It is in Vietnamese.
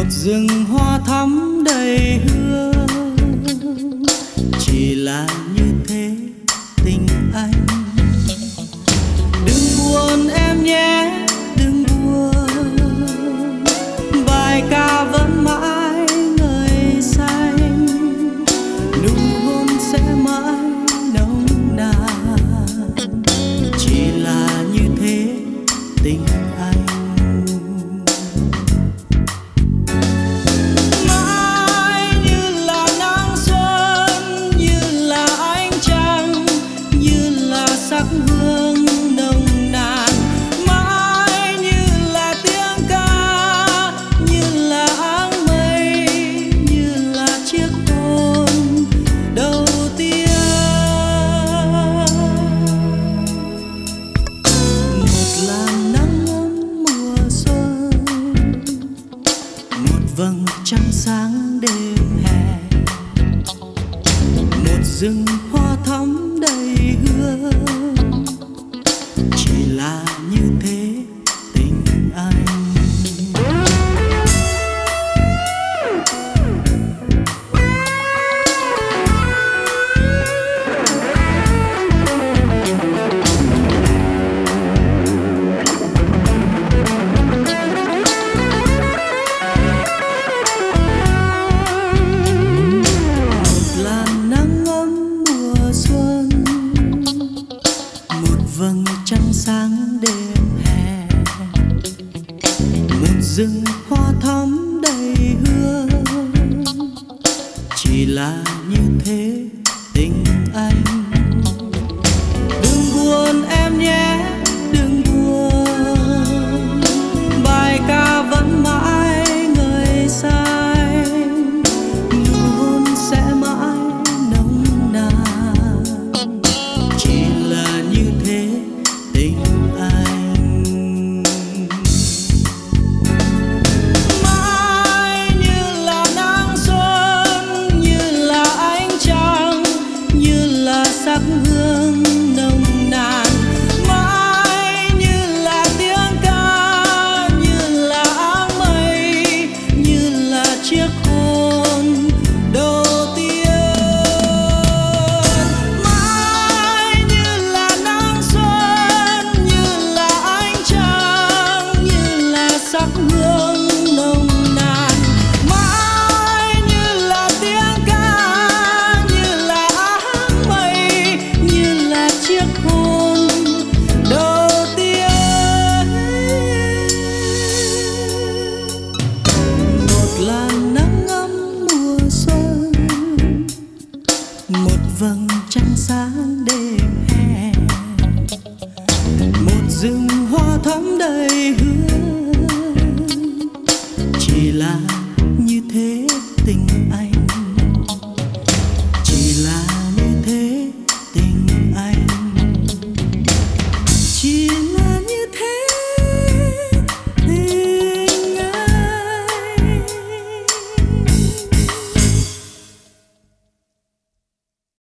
rừng hoa thắm đầy hương, chỉ là như thế tình anh. Đừng buồn em nhé, đừng buồn, bài ca vẫn mãi ngời xanh, nụ hôn sẽ mãi nồng nàn, chỉ là như thế tình anh. Hương nồng nàn mãi như là tiếng ca, như là áng mây, như là chiếc hôn đầu tiên. Một làn nắng ấm mùa xuân, một vầng trăng sáng đêm hè, một rừng hoa thắm đầy hương, chỉ là như thế tình anh. Một làn nắng ấm mùa xuân, một vầng trăng sáng đêm hè, một rừng hoa thắm đầy hương, chỉ là như thế tình anh. Đừng buồn em nhé, đừng buồn, bài ca vẫn mãi ngời xanh, nụ hôn sẽ mãi nồng nàn, chỉ là như thế tình anh. Mãi như là nắng xuân, như là ánh trăng, như là sắc hương nồng nàn, mãi như là tiếng ca, như là áng mây, như là chiếc hôn đầu tiên. Mãi như là nắng xuân, như là ánh trăng, như là sắc hương nồng nàn, mãi như là tiếng ca, như là áng mây, như là chiếc hôn đầu tiên. Một làn nắng ấm mùa xuân, một vầng trăng sáng đêm hè, một rừng hoa thắm đầy hương, chỉ là như thế